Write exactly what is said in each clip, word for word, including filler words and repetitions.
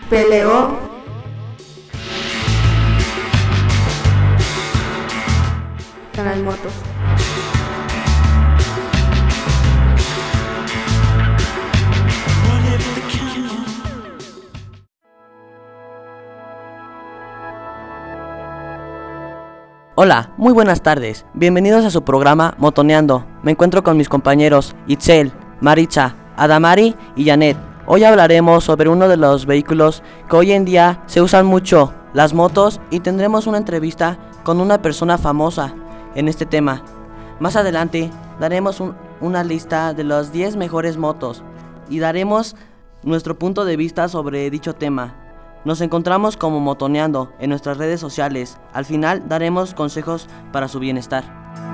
peleó. Canal Motos. Hola, muy buenas tardes. Bienvenidos a su programa Motoneando. Me encuentro con mis compañeros Itzel, Maritza, Adamari y Janet. Hoy hablaremos sobre uno de los vehículos que hoy en día se usan mucho, las motos, y tendremos una entrevista con una persona famosa en este tema. Más adelante daremos un, una lista de las diez mejores motos y daremos nuestro punto de vista sobre dicho tema. Nos encontramos como Motoneando en nuestras redes sociales. Al final daremos consejos para su bienestar.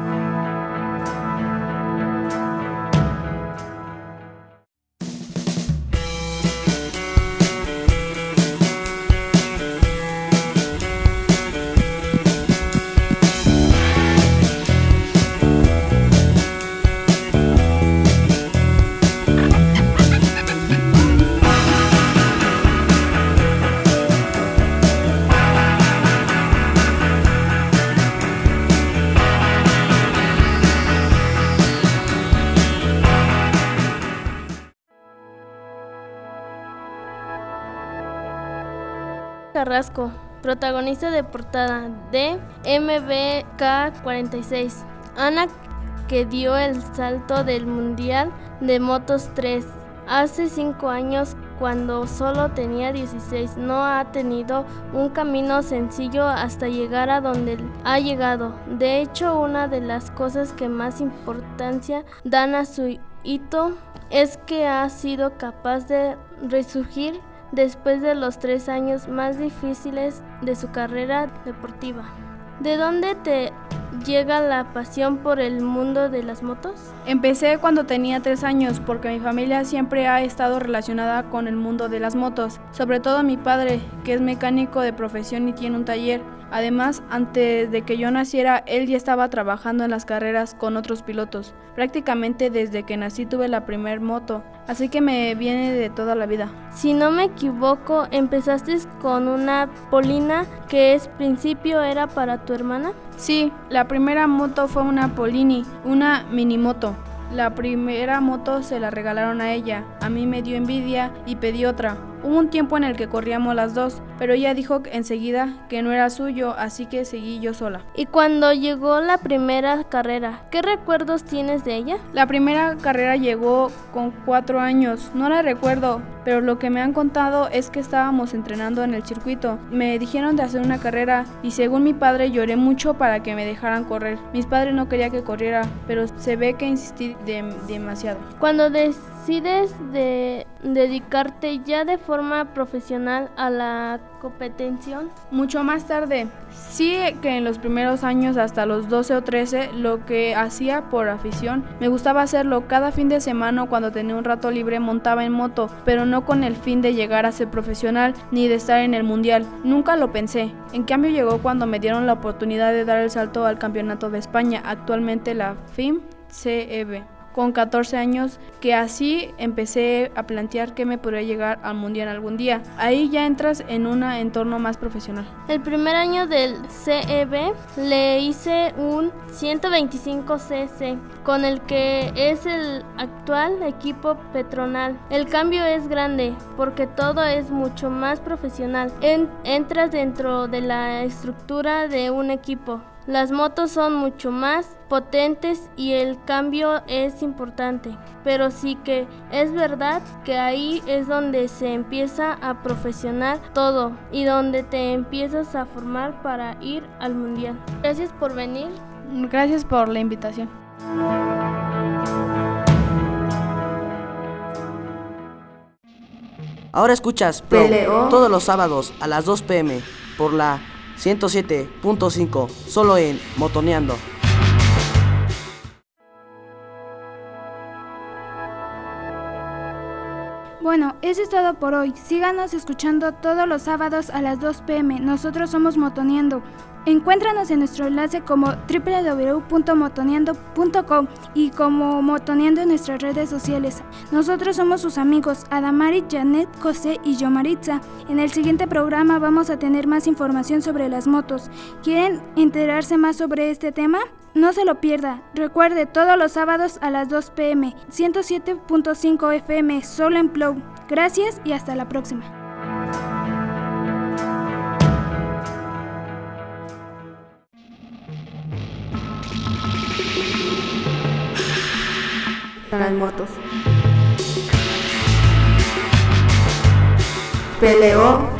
Carrasco, protagonista de portada de M B K cuarenta y seis. Ana, que dio el salto del Mundial de Motos tres hace cinco años cuando solo tenía dieciséis. No ha tenido un camino sencillo hasta llegar a donde ha llegado. De hecho, una de las cosas que más importancia dan a su hito es que ha sido capaz de resurgir después de los tres años más difíciles de su carrera deportiva. ¿De dónde te llega la pasión por el mundo de las motos? Empecé cuando tenía tres años porque mi familia siempre ha estado relacionada con el mundo de las motos, sobre todo mi padre, que es mecánico de profesión y tiene un taller. Además, antes de que yo naciera, él ya estaba trabajando en las carreras con otros pilotos. Prácticamente desde que nací tuve la primer moto, así que me viene de toda la vida. Si no me equivoco, empezaste con una Polina, que en principio era para tu hermana. Sí, la primera moto fue una Polini, una minimoto. La primera moto se la regalaron a ella, a mí me dio envidia y pedí otra. Hubo un tiempo en el que corríamos las dos, pero ella dijo enseguida que no era suyo, así que seguí yo sola. Y cuando llegó la primera carrera, ¿qué recuerdos tienes de ella? La primera carrera llegó con cuatro años, no la recuerdo, pero lo que me han contado es que estábamos entrenando en el circuito. Me dijeron de hacer una carrera y según mi padre lloré mucho para que me dejaran correr. Mis padres no querían que corriera, pero se ve que insistí de, demasiado. Cuando decides de dedicarte ya de forma profesional a la competición? Mucho más tarde. Sí, que en los primeros años, hasta los doce o trece, lo que hacía por afición, me gustaba hacerlo. Cada fin de semana, cuando tenía un rato libre, montaba en moto, pero no con el fin de llegar a ser profesional ni de estar en el mundial. Nunca lo pensé. En cambio llegó cuando me dieron la oportunidad de dar el salto al campeonato de España, actualmente la F I M C E B. Con catorce años, que así empecé a plantear que me podría llegar al mundial algún día. Ahí ya entras en un entorno más profesional. El primer año del C E B le hice un ciento veinticinco C C, con el que es el actual equipo Petronal. El cambio es grande porque todo es mucho más profesional. En, entras dentro de la estructura de un equipo. Las motos son mucho más potentes y el cambio es importante, pero sí que es verdad que ahí es donde se empieza a profesionar todo y donde te empiezas a formar para ir al mundial. Gracias por venir. Gracias por la invitación. Ahora escuchas Pro Peleó. todos los sábados a las dos pe eme por la ciento siete punto cinco, solo en Motoneando. Bueno, eso es todo por hoy. Síganos escuchando todos los sábados a las dos pe eme. Nosotros somos Motoneando. Encuéntranos en nuestro enlace como doble u doble u doble u punto motoneando punto com y como Motoneando en nuestras redes sociales. Nosotros somos sus amigos Adamari, Janet, José y yo, Maritza. En el siguiente programa vamos a tener más información sobre las motos. ¿Quieren enterarse más sobre este tema? No se lo pierda. Recuerde, todos los sábados a las dos pe eme, ciento siete punto cinco efe eme, solo en Flow. Gracias y hasta la próxima. Canal Motos. Peleó